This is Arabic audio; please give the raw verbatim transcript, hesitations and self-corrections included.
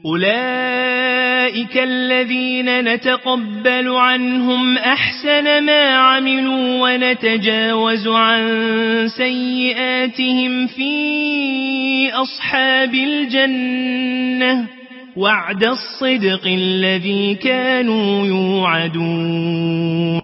أولئك الذين نتقبل عنهم أحسن ما عملوا ونتجاوز عن سيئاتهم في أصحاب الجنة وعد الصدق الذي كانوا يوعدون.